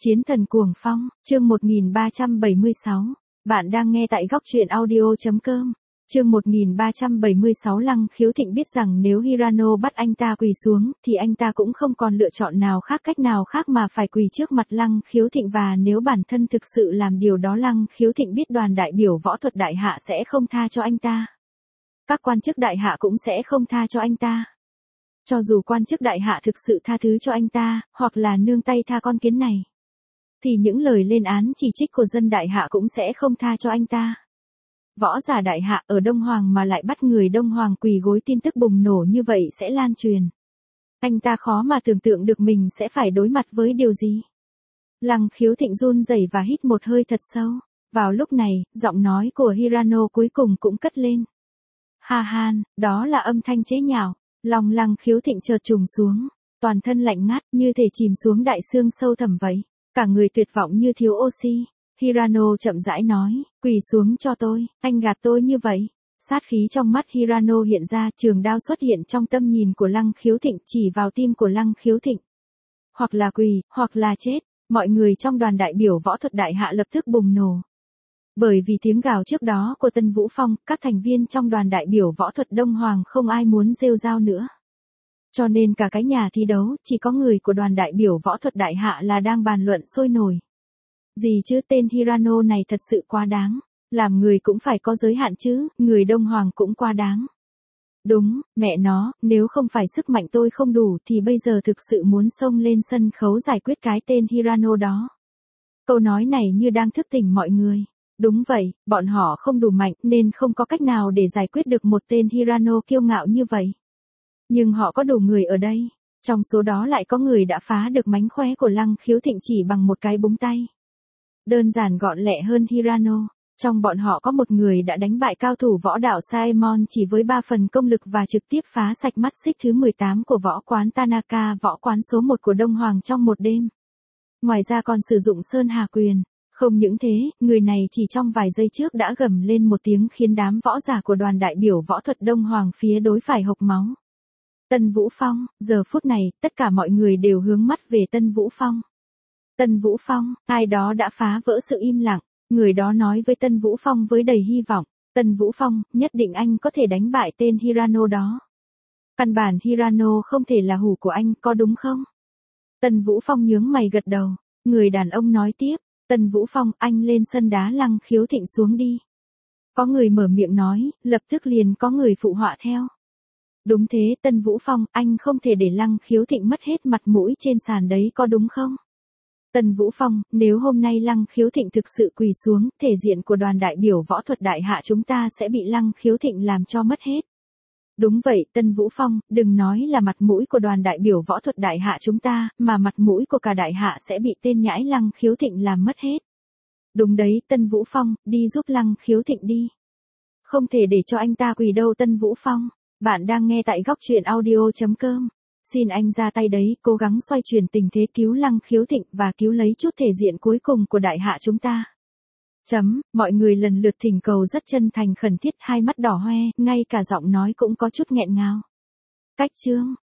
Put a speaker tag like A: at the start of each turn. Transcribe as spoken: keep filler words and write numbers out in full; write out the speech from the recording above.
A: Chiến thần cuồng phong, chương một nghìn ba trăm bảy mươi sáu. Bạn đang nghe tại góc truyện audio.com. Chương một nghìn ba trăm bảy mươi sáu. Lăng Khiếu Thịnh biết rằng nếu Hirano bắt anh ta quỳ xuống, thì anh ta cũng không còn lựa chọn nào khác cách nào khác mà phải quỳ trước mặt Lăng Khiếu Thịnh, và nếu bản thân thực sự làm điều đó, Lăng Khiếu Thịnh biết đoàn đại biểu võ thuật đại hạ sẽ không tha cho anh ta. Các quan chức đại hạ cũng sẽ không tha cho anh ta. Cho dù quan chức đại hạ thực sự tha thứ cho anh ta, hoặc là nương tay tha con kiến này, thì những lời lên án chỉ trích của dân đại hạ cũng sẽ không tha cho anh ta. Võ giả đại hạ ở Đông Hoàng mà lại bắt người Đông Hoàng quỳ gối, tin tức bùng nổ như vậy sẽ lan truyền. Anh ta khó mà tưởng tượng được mình sẽ phải đối mặt với điều gì. Lăng Khiếu Thịnh run rẩy và hít một hơi thật sâu. Vào lúc này, giọng nói của Hirano cuối cùng cũng cất lên. Ha han, đó là âm thanh chế nhạo. Lòng Lăng Khiếu Thịnh chợt trùng xuống, toàn thân lạnh ngắt như thể chìm xuống đại xương sâu thẳm vậy. Cả người tuyệt vọng như thiếu oxy. Hirano chậm rãi nói, quỳ xuống cho tôi, anh gạt tôi như vậy. Sát khí trong mắt Hirano hiện ra, trường đao xuất hiện trong tâm nhìn của Lăng Khiếu Thịnh, chỉ vào tim của Lăng Khiếu Thịnh. Hoặc là quỳ, hoặc là chết. Mọi người trong đoàn đại biểu võ thuật đại hạ lập tức bùng nổ. Bởi vì tiếng gào trước đó của Tân Vũ Phong, các thành viên trong đoàn đại biểu võ thuật Đông Hoàng không ai muốn rêu rao nữa. Cho nên cả cái nhà thi đấu, chỉ có người của đoàn đại biểu võ thuật đại hạ là đang bàn luận sôi nổi. Gì chứ, tên Hirano này thật sự quá đáng. Làm người cũng phải có giới hạn chứ, người Đông Hoàng cũng quá đáng. Đúng, mẹ nó, nếu không phải sức mạnh tôi không đủ thì bây giờ thực sự muốn xông lên sân khấu giải quyết cái tên Hirano đó. Câu nói này như đang thức tỉnh mọi người. Đúng vậy, bọn họ không đủ mạnh nên không có cách nào để giải quyết được một tên Hirano kiêu ngạo như vậy. Nhưng họ có đủ người ở đây. Trong số đó lại có người đã phá được mánh khóe của Lăng Khiếu Thịnh chỉ bằng một cái búng tay. Đơn giản gọn lẹ hơn Hirano. Trong bọn họ có một người đã đánh bại cao thủ võ đạo Saemon chỉ với ba phần công lực và trực tiếp phá sạch mắt xích thứ mười tám của võ quán Tanaka, võ quán số một của Đông Hoàng trong một đêm. Ngoài ra còn sử dụng Sơn Hà Quyền. Không những thế, người này chỉ trong vài giây trước đã gầm lên một tiếng khiến đám võ giả của đoàn đại biểu võ thuật Đông Hoàng phía đối phải hộc máu. Tân Vũ Phong, giờ phút này, tất cả mọi người đều hướng mắt về Tân Vũ Phong. Tân Vũ Phong, ai đó đã phá vỡ sự im lặng, người đó nói với Tân Vũ Phong với đầy hy vọng, Tân Vũ Phong, nhất định anh có thể đánh bại tên Hirano đó. Căn bản Hirano không thể là hủ của anh, có đúng không? Tân Vũ Phong nhướng mày gật đầu, người đàn ông nói tiếp, Tân Vũ Phong, anh lên sân đá Lăng Khiếu Thịnh xuống đi. Có người mở miệng nói, lập tức liền có người phụ họa theo. Đúng thế, Tân Vũ Phong, anh không thể để Lăng Khiếu Thịnh mất hết mặt mũi trên sàn đấy, có đúng không? Tân Vũ Phong, nếu hôm nay Lăng Khiếu Thịnh thực sự quỳ xuống, thể diện của đoàn đại biểu võ thuật đại hạ chúng ta sẽ bị Lăng Khiếu Thịnh làm cho mất hết. Đúng vậy, Tân Vũ Phong, đừng nói là mặt mũi của đoàn đại biểu võ thuật đại hạ chúng ta, mà mặt mũi của cả đại hạ sẽ bị tên nhãi Lăng Khiếu Thịnh làm mất hết. Đúng đấy, Tân Vũ Phong, đi giúp Lăng Khiếu Thịnh đi. Không thể để cho anh ta quỳ đâu Tân Vũ Phong. Bạn đang nghe tại góc truyện audio.com. Xin anh ra tay đấy, cố gắng xoay chuyển tình thế, cứu Lăng Khiếu Thịnh và cứu lấy chút thể diện cuối cùng của đại hạ chúng ta. Chấm, mọi người lần lượt thỉnh cầu rất chân thành khẩn thiết, hai mắt đỏ hoe, ngay cả giọng nói cũng có chút nghẹn ngào. Cách chương,